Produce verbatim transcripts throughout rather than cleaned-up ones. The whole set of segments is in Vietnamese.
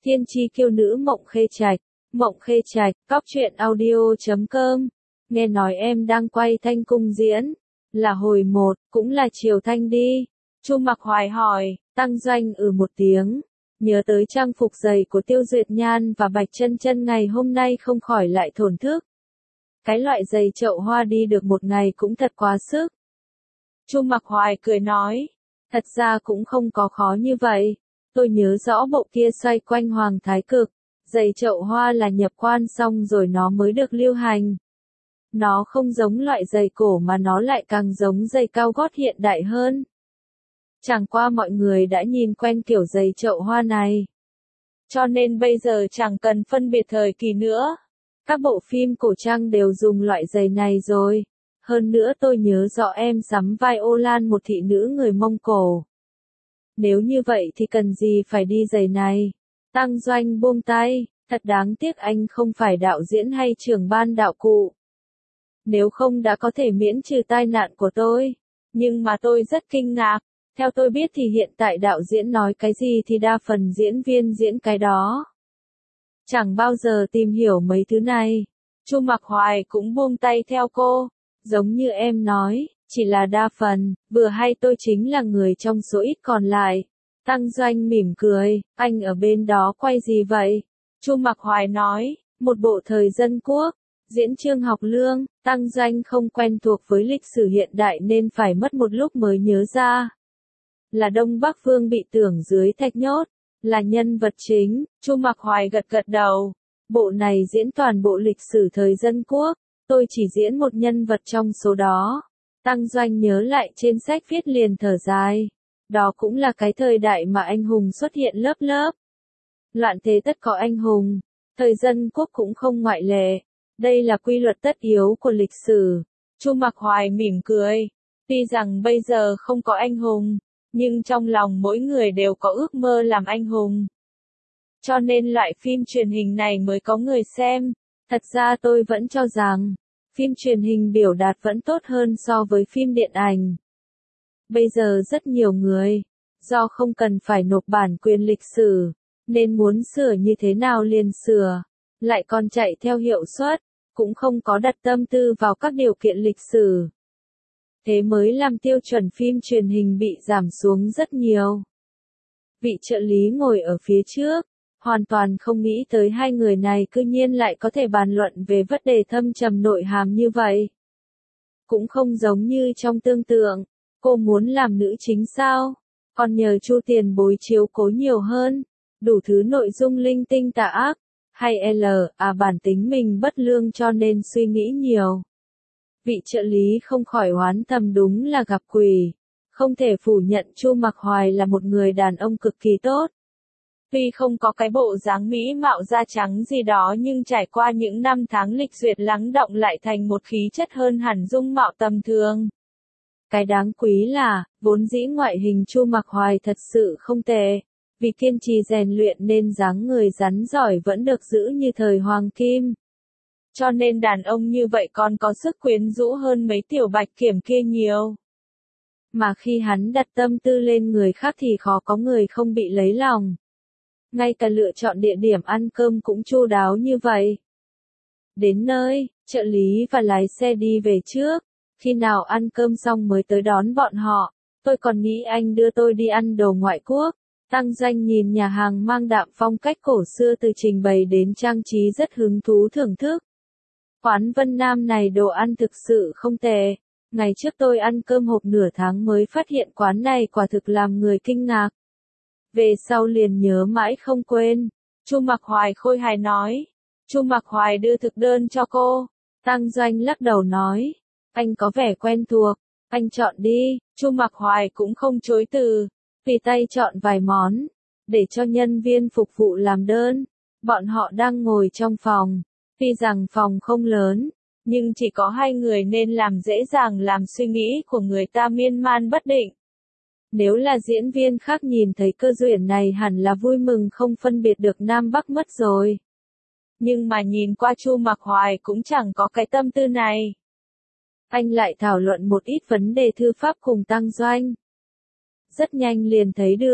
Thiên chi kiêu nữ Mộng Khê Trạch, Mộng Khê Trạch, cóc truyện audio chấm com. Nghe nói em đang quay Thanh Cung diễn, là hồi một, cũng là Triều Thanh đi. Chu Mặc Hoài hỏi, Tăng Doanh ừ một tiếng, nhớ tới trang phục giày của Tiêu Duyệt Nhan và Bạch Chân Chân ngày hôm nay không khỏi lại thổn thức. Cái loại giày chậu hoa đi được một ngày cũng thật quá sức. Chu Mặc Hoài cười nói, thật ra cũng không có khó như vậy. Tôi nhớ rõ bộ kia xoay quanh Hoàng Thái Cực, giày chậu hoa là nhập quan xong rồi nó mới được lưu hành. Nó không giống loại giày cổ mà nó lại càng giống giày cao gót hiện đại hơn. Chẳng qua mọi người đã nhìn quen kiểu giày chậu hoa này. Cho nên bây giờ chẳng cần phân biệt thời kỳ nữa. Các bộ phim cổ trang đều dùng loại giày này rồi. Hơn nữa tôi nhớ rõ em sắm vai Ô Lan một thị nữ người Mông Cổ. Nếu như vậy thì cần gì phải đi giày này? Tăng Doanh buông tay, thật đáng tiếc anh không phải đạo diễn hay trưởng ban đạo cụ. Nếu không đã có thể miễn trừ tai nạn của tôi. Nhưng mà tôi rất kinh ngạc. Theo tôi biết thì hiện tại đạo diễn nói cái gì thì đa phần diễn viên diễn cái đó. Chẳng bao giờ tìm hiểu mấy thứ này. Chu Mặc Hoài cũng buông tay theo cô. Giống như em nói, chỉ là đa phần, vừa hay tôi chính là người trong số ít còn lại. Tăng Doanh mỉm cười, anh ở bên đó quay gì vậy? Chu Mặc Hoài nói, một bộ thời dân quốc, diễn Trương Học Lương. Tăng Doanh không quen thuộc với lịch sử hiện đại nên phải mất một lúc mới nhớ ra. Là Đông Bắc Vương bị tưởng dưới thạch nhốt, là nhân vật chính. Chu Mặc Hoài gật gật đầu. Bộ này diễn toàn bộ lịch sử thời dân quốc, tôi chỉ diễn một nhân vật trong số đó. Tăng Doanh nhớ lại trên sách viết liền thở dài. Đó cũng là cái thời đại mà anh hùng xuất hiện lớp lớp. Loạn thế tất có anh hùng, thời dân quốc cũng không ngoại lệ. Đây là quy luật tất yếu của lịch sử. Chu Mặc Hoài mỉm cười. Tuy rằng bây giờ không có anh hùng, nhưng trong lòng mỗi người đều có ước mơ làm anh hùng. Cho nên loại phim truyền hình này mới có người xem. Thật ra tôi vẫn cho rằng, phim truyền hình biểu đạt vẫn tốt hơn so với phim điện ảnh. Bây giờ rất nhiều người, do không cần phải nộp bản quyền lịch sử, nên muốn sửa như thế nào liền sửa, lại còn chạy theo hiệu suất, cũng không có đặt tâm tư vào các điều kiện lịch sử. Thế mới làm tiêu chuẩn phim truyền hình bị giảm xuống rất nhiều. Vị trợ lý ngồi ở phía trước, hoàn toàn không nghĩ tới hai người này cư nhiên lại có thể bàn luận về vấn đề thâm trầm nội hàm như vậy. Cũng không giống như trong tưởng tượng, cô muốn làm nữ chính sao, còn nhờ Chu tiền bối chiếu cố nhiều hơn, đủ thứ nội dung linh tinh tà ác, hay L, à bản tính mình bất lương cho nên suy nghĩ nhiều. Vị trợ lý không khỏi oán thầm đúng là gặp quỷ, không thể phủ nhận Chu Mặc Hoài là một người đàn ông cực kỳ tốt. Tuy không có cái bộ dáng mỹ mạo da trắng gì đó nhưng trải qua những năm tháng lịch duyệt lắng đọng lại thành một khí chất hơn hẳn dung mạo tầm thường. Cái đáng quý là, vốn dĩ ngoại hình Chu Mặc Hoài thật sự không tệ, vì kiên trì rèn luyện nên dáng người rắn giỏi vẫn được giữ như thời Hoàng Kim. Cho nên đàn ông như vậy còn có sức quyến rũ hơn mấy tiểu bạch kiểm kia nhiều. Mà khi hắn đặt tâm tư lên người khác thì khó có người không bị lấy lòng. Ngay cả lựa chọn địa điểm ăn cơm cũng chu đáo như vậy. Đến nơi, trợ lý và lái xe đi về trước. Khi nào ăn cơm xong mới tới đón bọn họ. Tôi còn nghĩ anh đưa tôi đi ăn đồ ngoại quốc. Tăng Doanh nhìn nhà hàng mang đạm phong cách cổ xưa từ trình bày đến trang trí rất hứng thú thưởng thức. Quán Vân Nam này đồ ăn thực sự không tệ. Ngày trước tôi ăn cơm hộp nửa tháng mới phát hiện quán này quả thực làm người kinh ngạc. Về sau liền nhớ mãi không quên. Chu Mặc Hoài khôi hài nói. Chu Mặc Hoài đưa thực đơn cho cô. Tăng Doanh lắc đầu nói. Anh có vẻ quen thuộc. Anh chọn đi. Chu Mặc Hoài cũng không chối từ. Tùy tay chọn vài món. Để cho nhân viên phục vụ làm đơn. Bọn họ đang ngồi trong phòng. Tuy rằng phòng không lớn. Nhưng chỉ có hai người nên làm dễ dàng làm suy nghĩ của người ta miên man bất định. Nếu là diễn viên khác nhìn thấy cơ duyên này hẳn là vui mừng không phân biệt được Nam Bắc mất rồi. Nhưng mà nhìn qua Chu Mặc Hoài cũng chẳng có cái tâm tư này. Anh lại thảo luận một ít vấn đề thư pháp cùng Tăng Doanh. Rất nhanh liền thấy được,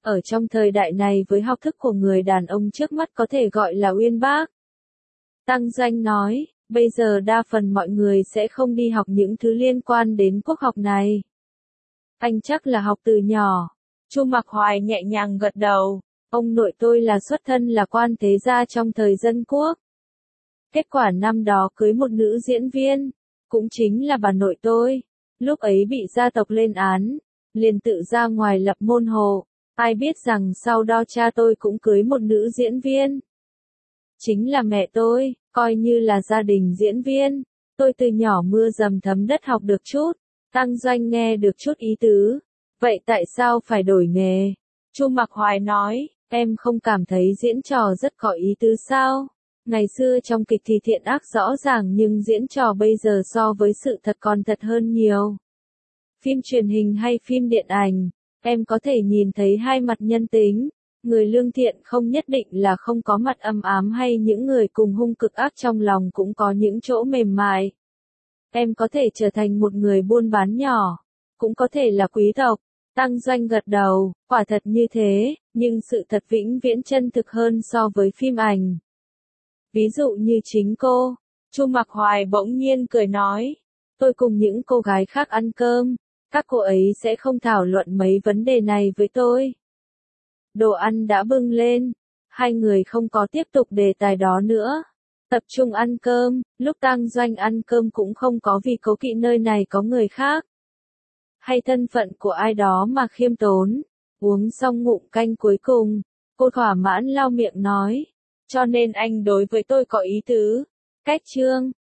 Ở trong thời đại này với học thức của người đàn ông trước mắt có thể gọi là uyên bác. Tăng Doanh nói, bây giờ đa phần mọi người sẽ không đi học những thứ liên quan đến quốc học này. Anh chắc là học từ nhỏ. Chu Mặc Hoài nhẹ nhàng gật đầu. Ông nội tôi là xuất thân là quan thế gia trong thời dân quốc. Kết quả năm đó cưới một nữ diễn viên, cũng chính là bà nội tôi. Lúc ấy bị gia tộc lên án, liền tự ra ngoài lập môn hộ. Ai biết rằng sau đó cha tôi cũng cưới một nữ diễn viên. Chính là mẹ tôi, coi như là gia đình diễn viên. Tôi từ nhỏ mưa dầm thấm đất học được chút. Tăng Doanh nghe được chút ý tứ. Vậy tại sao phải đổi nghề? Chu Mặc Hoài nói, em không cảm thấy diễn trò rất có ý tứ sao? Ngày xưa trong kịch thì thiện ác rõ ràng nhưng diễn trò bây giờ so với sự thật còn thật hơn nhiều. Phim truyền hình hay phim điện ảnh, em có thể nhìn thấy hai mặt nhân tính. Người lương thiện không nhất định là không có mặt âm ám hay những người cùng hung cực ác trong lòng cũng có những chỗ mềm mại. Em có thể trở thành một người buôn bán nhỏ, cũng có thể là quý tộc. Tăng Doanh gật đầu, quả thật như thế, nhưng sự thật vĩnh viễn chân thực hơn so với phim ảnh. Ví dụ như chính cô, Chu Mặc Hoài bỗng nhiên cười nói, tôi cùng những cô gái khác ăn cơm, các cô ấy sẽ không thảo luận mấy vấn đề này với tôi. Đồ ăn đã bưng lên, hai người không có tiếp tục đề tài đó nữa. Tập trung ăn cơm, lúc Tăng Doanh ăn cơm cũng không có vì cố kỵ nơi này có người khác. Hay thân phận của ai đó mà khiêm tốn. Uống xong ngụm canh cuối cùng, cô thỏa mãn lau miệng nói. Cho nên anh đối với tôi có ý tứ. Cách chương.